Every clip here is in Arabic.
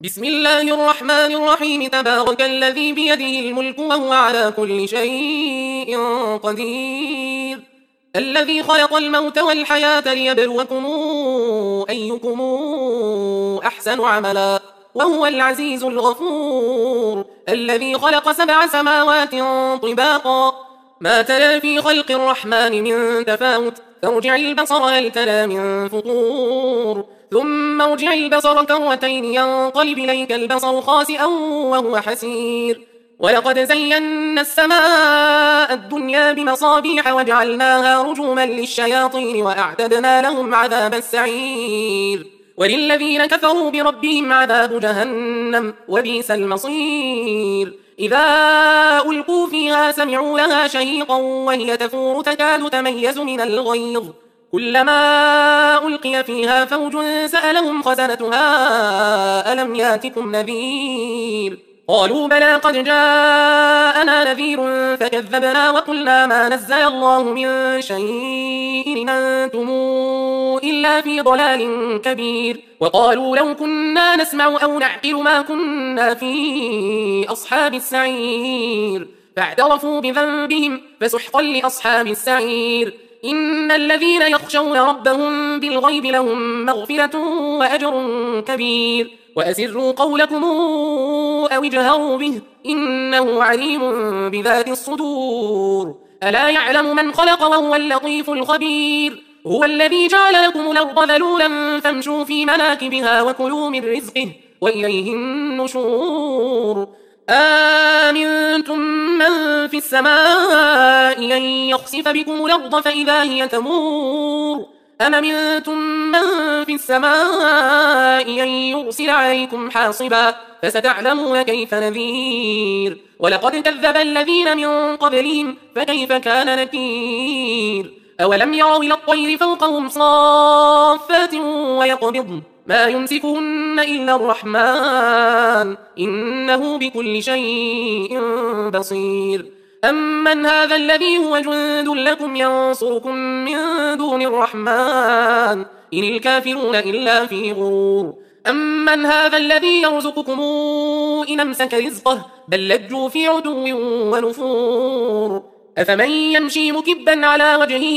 بسم الله الرحمن الرحيم. تبارك الذي بيده الملك وهو على كل شيء قدير. الذي خلق الموت والحياة ليبلوكم أيكم أحسن عملا وهو العزيز الغفور. الذي خلق 7 سماوات طباقا ما ترى في خلق الرحمن من تفاوت فارجع البصر هل ترى من فطور ثم ارجع البصر كرتين ينقلب إليك البصر خاسئا وهو حسير. ولقد زينا السماء الدنيا بمصابيح وجعلناها رجوما للشياطين وأعتدنا لهم عذاب السعير. وللذين كفروا بربهم عذاب جهنم وبئس المصير. إذا ألقوا فيها سمعوا لها شهيقا وهي تفور تكاد تميز من الغيظ كلما ألقي فيها فوج سألهم خزنتها ألم ياتكم نذير قالوا بلى قد جاءنا نذير فكذبنا وقلنا ما نزل الله من شيء إن أنتم إلا في ضلال كبير. وقالوا لو كنا نسمع أو نعقل ما كنا في أصحاب السعير فاعترفوا بذنبهم فسحقا لأصحاب السعير. إن الذين يخشون ربهم بالغيب لهم مغفرة وأجر كبير. وأسروا قولكم أو اجهروا به إنه عليم بذات الصدور. ألا يعلم من خلق وهو اللطيف الخبير. هو الذي جعل لكم الأرض ذلولا فامشوا في مناكبها وكلوا من رزقه وإليه النشور. آمنتم من في السماء أن يخسف بكم الأرض فإذا هي تمور أم أمنتم من في السماء أن يرسل عليكم حاصبا فستعلمون كيف نذير. ولقد كذب الذين من قبلهم فكيف كان نكير. أولم يروا إلى الطير فوقهم صافات ويقبضن ما يمسكهن إلا الرحمن إنه بكل شيء بصير. أمن هذا الذي هو جند لكم ينصركم من دون الرحمن إن الكافرون إلا في غرور. أمن هذا الذي يرزقكم إن أمسك رزقه بل لجوا في عتو ونفور. أفمن يمشي مكبا على وجهه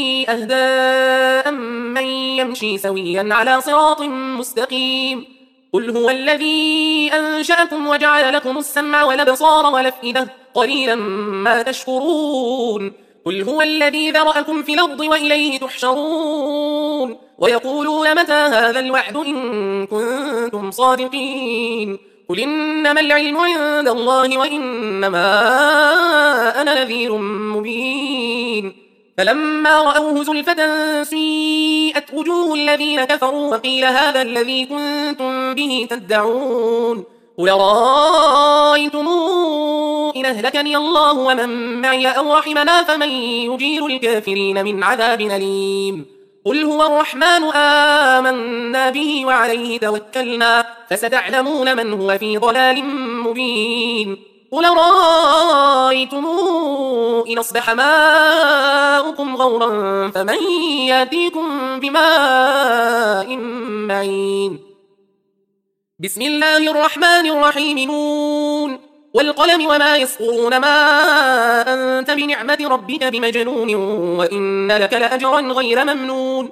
أهدى أمن يمشي سويا على صراط مستقيم. قل هو الذي أنشأكم وجعل لكم السمع والأبصار والأفئدة قليلا ما تشكرون. قل هو الذي ذرأكم في الأرض وإليه تحشرون. ويقولون متى هذا الوعد إن كنتم صادقين. قل إنما العلم عند الله وإنما أنا نذير مبين. فلما رأوه زلفة سيئت وجوه الذين كفروا وقيل هذا الذي كنتم به تدعون. قل رأيتم إن أهلكني الله ومن معي أو رحمنا فمن يجير الكافرين من عذاب أليم. قل هو الرحمن آمنا به وعليه توكلنا فستعلمون من هو في ضلال مبين. قل رأيتم إن أصبح ماؤكم غورا فمن يأتيكم بماء معين. بسم الله الرحمن الرحيم. نون والقلم وما يسطرون ما أنت بنعمة ربك بمجنون وإن لك لأجرا غير ممنون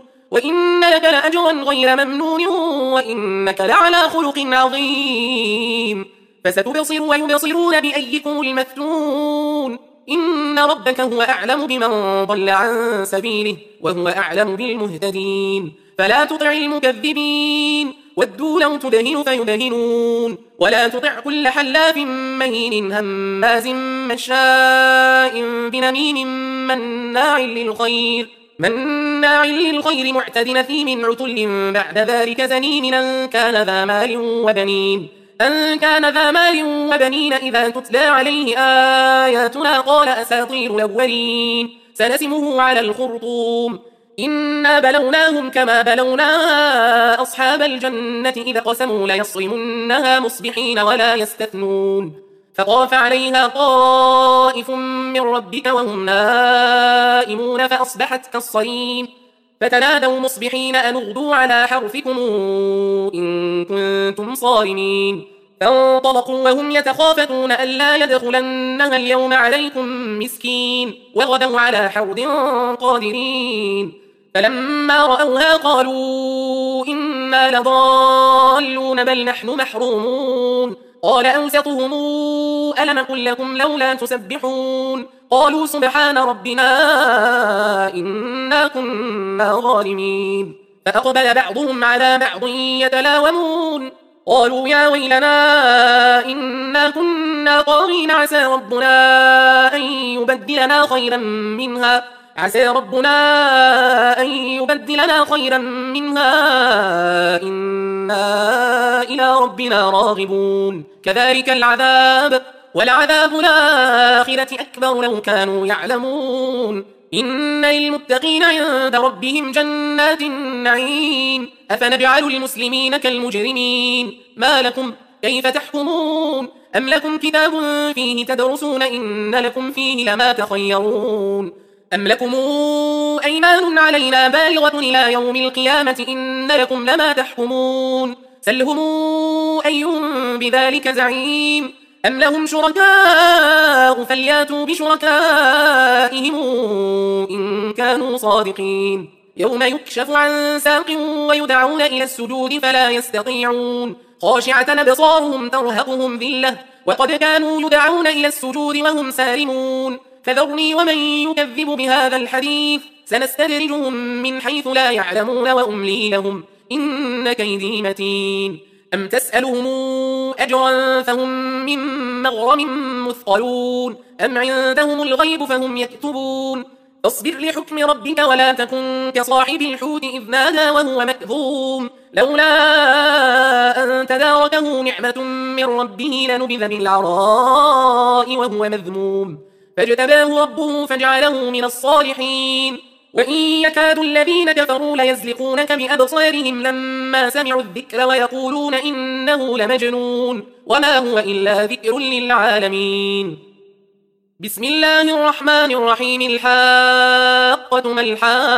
وإنك لعلى خلق عظيم. فستبصر ويبصرون بأيكم المفتون. إن ربك هو أعلم بمن ضل عن سبيله وهو أعلم بالمهتدين. فلا تطع المكذبين ودوا لو تدهن فيدهنون. ولا تطع كل حلاف مهين هماز مشاء بنميم مناع للخير معتد نثيم عتل بعد ذلك زنيم أن كان ذا مال وبنين إذا تتلى عليه آياتنا قال أساطير الأولين سنسمه على الخرطوم. إنا بلوناهم كما بلونا أصحاب الجنة إذا قسموا ليصرمنها مصبحين ولا يستثنون. فطاف عليها طائف من ربك وهم نائمون فأصبحت كالصريم. فتنادوا مصبحين أن اغدوا على حرثكم إن كنتم صارمين فانطلقوا وهم يتخافتون ألا يدخلنها اليوم عليكم مسكين وغدوا على حرد قادرين فلما رأوها قالوا إنا لضالون بل نحن محرومون قال أوسطهم ألم أقل لكم لولا تسبحون قالوا سبحان ربنا إنا كنا ظالمين فأقبل بعضهم على بعض يتلاومون قالوا يا ويلنا إنا كنا طاغين عسى ربنا أن يبدلنا خيرا منها إنا إلى ربنا راغبون كذلك العذاب ولعذاب الآخرة أكبر لو كانوا يعلمون إن للمتقين عند ربهم جنات النعيم أفنجعل المسلمين كالمجرمين ما لكم كيف تحكمون أم لكم كتاب فيه تدرسون إن لكم فيه لما تخيرون أم لكم أيمان علينا بالغة إلى يوم القيامة إن لكم لما تحكمون سلهم أيهم بذلك زعيم أم لهم شركاء فلياتوا بشركائهم إن كانوا صادقين يوم يكشف عن ساق ويدعون إلى السجود فلا يستطيعون خاشعة أبصارهم ترهقهم ذلة وقد كانوا يدعون إلى السجود وهم سالمون فذرني ومن يكذب بهذا الحديث سنستدرجهم من حيث لا يعلمون وأملي لهم إن كيدي متين أم تسألهم أجرا فهم من مغرم مثقلون أم عندهم الغيب فهم يكتبون فاصبر لحكم ربك ولا تكن كصاحب الحوت إذ نادى وهو مكظوم لولا أن تداركه نعمة من ربه لنبذ بالعراء وهو مذموم فاجتباه ربه فجعله من الصالحين وإن يكاد الذين كفروا ليزلقونك بأبصارهم لما سمعوا الذكر ويقولون إنه لمجنون وما هو إلا ذكر للعالمين بسم الله الرحمن الرحيم الحاقة ما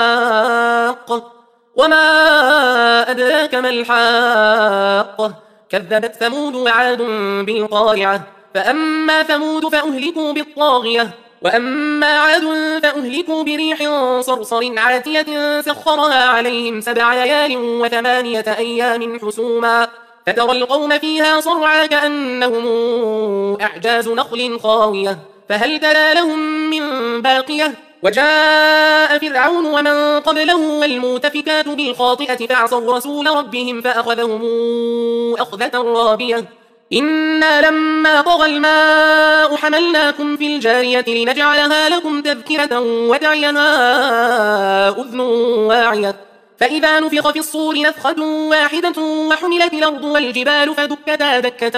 الحاقة وما أدراك ما الحاقة كذبت ثمود وعاد بالقارعة فأما ثمود فأهلكوا بالطاغية وأما عاد فأهلكوا بريح صرصر عاتية سخرها عليهم 7 ليال و8 أيام حسوما فترى القوم فيها صرعا كأنهم أعجاز نخل خاوية فهل ترى لهم من باقية وجاء فرعون ومن قبله والمؤتفكات بالخاطئة فعصوا رسول ربهم فأخذهم أخذة رابية إنا لما طغى الماء حملناكم في الجارية لنجعلها لكم تذكرة وتعيها أذن واعية فإذا نفخ في الصور نفخة واحدة وحملت الأرض والجبال فدكتا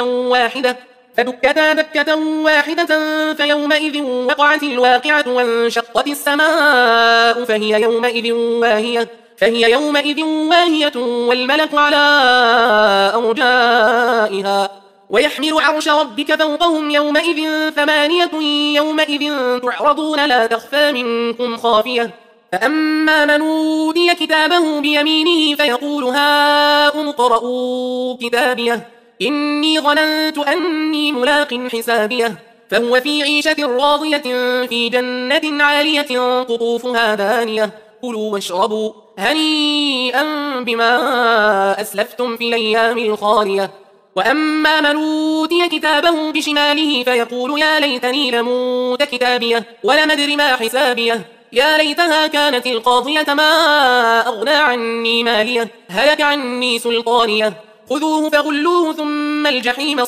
دكة واحدة فيومئذ وقعت الواقعة وانشقت السماء فهي يومئذ واهية والملك على أرجائها ويحمل عرش ربك فوقهم يومئذ 8 يومئذ تعرضون لا تخفى منكم خافية فأما من أوتي كتابه بيمينه فيقول هاؤم اقرءوا كتابيه إني ظننت أني ملاق حسابيه فهو في عيشة راضية في جنة عالية قطوفها دانية كلوا واشربوا هنيئا بما أسلفتم في الأيام الخالية وأما من أوتي كتابه بشماله فيقول يا ليتني لموت كتابيه ولم أدر ما حسابيه يا ليتها كانت القاضية ما أغنى عني ماليه هلك عني سلطانيه خذوه فغلوه ثم الجحيم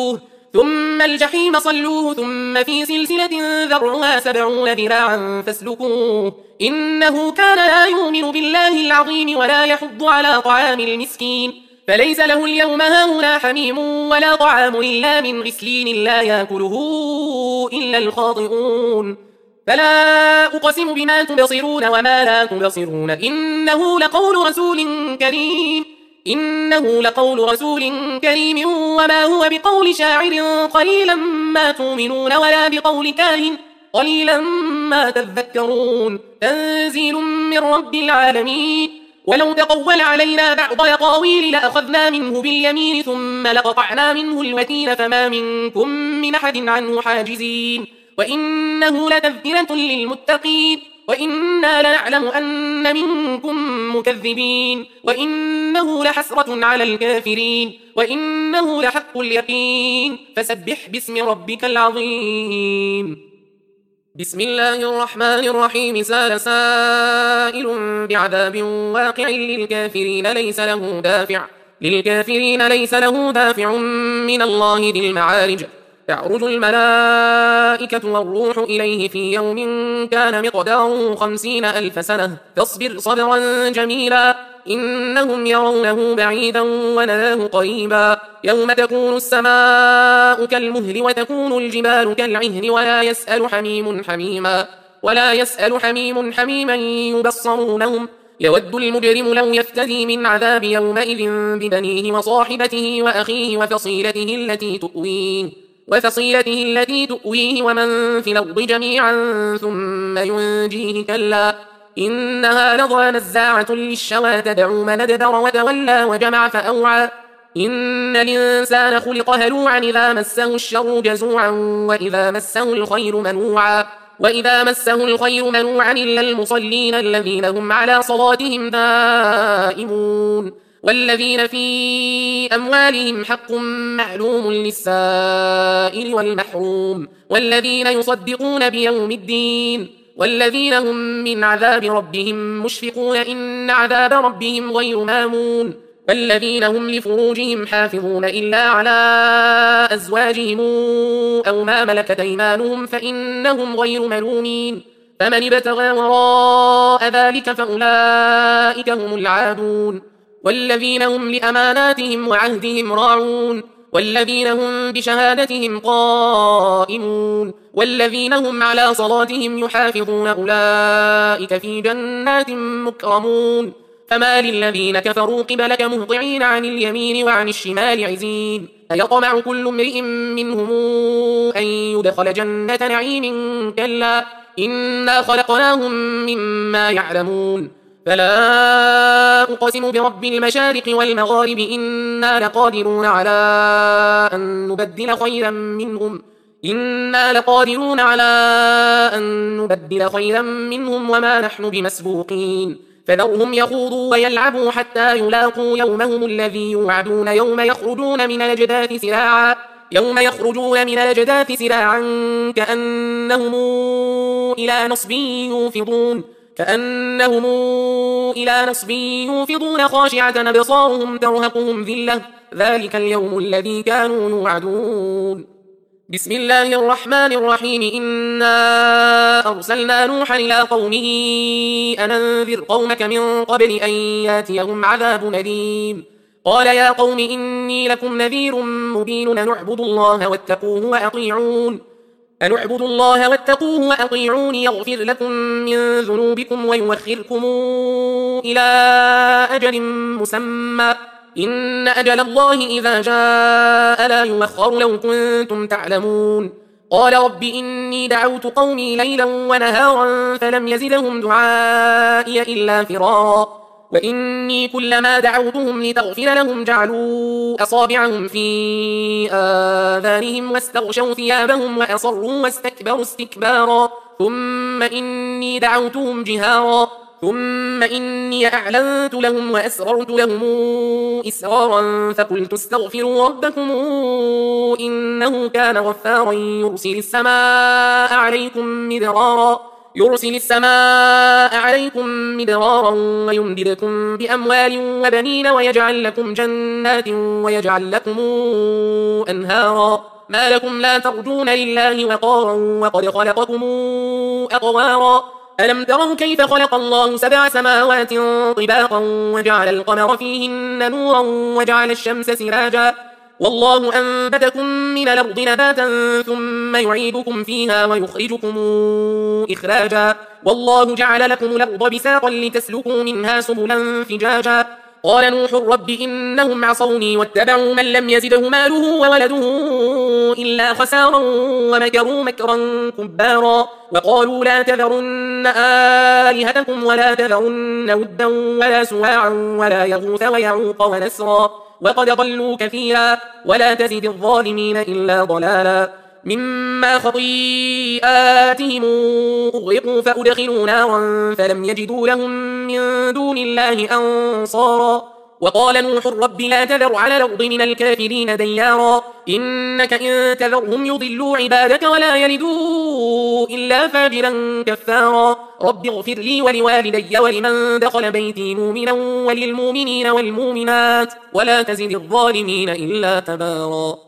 صلوه ثم في سلسلة ذرعها 70 ذراعا فاسلكوه إنه كان لا يؤمن بالله العظيم ولا يحض على طعام المسكين فليس له اليوم هاهنا حميم ولا طعام إلا من غسلين لا يأكله إلا الخاطئون فلا أقسم بما تبصرون وما لا تبصرون إنه لقول رسول كريم وما هو بقول شاعر قليلا ما تؤمنون ولا بقول كاهن قليلا ما تذكرون تنزيل من رب العالمين ولو تقول علينا بعض الأقاويل لأخذنا منه باليمين ثم لقطعنا منه الوتين فما منكم من أحد عنه حاجزين وإنه لتذكرة للمتقين وإنا لنعلم أن منكم مكذبين وإنه لحسرة على الكافرين وإنه لحق اليقين فسبح باسم ربك العظيم. بسم الله الرحمن الرحيم. سال سائل بعذاب واقع للكافرين ليس له دافع من الله ذي المعارج. تعرج الملائكة والروح إليه في يوم كان مقداره 50,000 سنة فاصبر صبرا جميلا إنهم يرونه بعيدا ونراه قريبا يوم تكون السماء كالمهل وتكون الجبال كالعهن ولا يسأل حميم حميما يبصرونهم يود المجرم لو يفتدي من عذاب يومئذ ببنيه وصاحبته وأخيه وفصيلته التي تؤويه ومن في الأرض جميعا ثم ينجيه كلا إنها لظى نزاعة للشوى تدعو من أدبر وتولى وجمع فأوعى إن الإنسان خلق هلوعا إذا مسه الشر جزوعا وإذا مسه الخير منوعا إلا المصلين الذين هم على صلاتهم دائمون والذين في أموالهم حق معلوم للسائل والمحروم والذين يصدقون بيوم الدين والذين هم من عذاب ربهم مشفقون إن عذاب ربهم غير مامون والذين هم لفروجهم حافظون إلا على أزواجهم أو ما ملكت أيمانهم فإنهم غير ملومين فمن ابتغى وراء ذلك فأولئك هم العادون والذين هم لأماناتهم وعهدهم راعون والذين هم بشهادتهم قائمون والذين هم على صلاتهم يحافظون أولئك في جنات مكرمون فما للذين كفروا قبلك مهطعين عن اليمين وعن الشمال عزين أيطمع كل امرئ منهم أن يدخل جنة نعيم كلا إنا خلقناهم مما يعلمون فلا أقسم برب المشارق والمغارب إنا لقادرون على أن نبدل خيرا منهم وما نحن بمسبوقين فذرهم يخوضوا ويلعبوا حتى يلاقوا يومهم الذي يوعدون يوم يخرجون من الأجداث سراعا كأنهم إلى نصب يوفضون خاشعة أبصارهم ترهقهم ذلة ذلك اليوم الذي كانوا يوعدون. بسم الله الرحمن الرحيم. إنا أرسلنا نوحا إلى قومه أن أنذر قومك من قبل أن ياتيهم عذاب أليم قال يا قوم إني لكم نذير مبين أن اعبدوا الله واتقوه وأطيعوني يغفر لكم من ذنوبكم ويوخركم إلى أجل مسمى إن أجل الله إذا جاء لا يؤخر لو كنتم تعلمون قال رب إني دعوت قومي ليلا ونهارا فلم يزدهم دعائي إلا فرارا وإني كلما دعوتهم لتغفر لهم جعلوا أصابعهم في آذانهم واستغشوا ثيابهم وأصروا واستكبروا استكبارا ثم إني دعوتهم جهارا ثم إني أعلنت لهم وأسررت لهم إسرارا فقلت استغفروا ربكم إنه كان غفارا يرسل السماء عليكم مدرارا ويمددكم بأموال وبنين ويجعل لكم جنات ويجعل لكم أنهارا ما لكم لا ترجون لله وقارا وقد خلقكم أطوارا ألم تروا كيف خلق الله 7 سماوات طباقا وجعل القمر فيهن نورا وجعل الشمس سراجا والله أنبتكم من الأرض نباتا ثم يعيدكم فيها ويخرجكم إخراجا والله جعل لكم الأرض بساطا لتسلكوا منها سبلا فجاجا قال نوح رب إنهم عصوني واتبعوا من لم يزده ماله وولده إلا خسارا ومكروا مكرا كبارا وقالوا لا تذرن آلهتكم ولا تذرن ودا ولا سواعا ولا يغوث ويعوق ونسرا وقد ضلوا كثيرا ولا تزد الظالمين إلا ضلالا مما خطيئاتهم أغرقوا فأدخلوا نارا فلم يجدوا لهم من دون الله أنصارا وقال نوح رب لا تذر على الأرض من الكافرين ديارا إنك إن تذرهم يضلوا عبادك ولا يلدوا إلا فاجرا كفارا رب اغفر لي ولوالدي ولمن دخل بيتي مؤمنا وللمؤمنين والمؤمنات ولا تزد الظالمين إلا تبارا.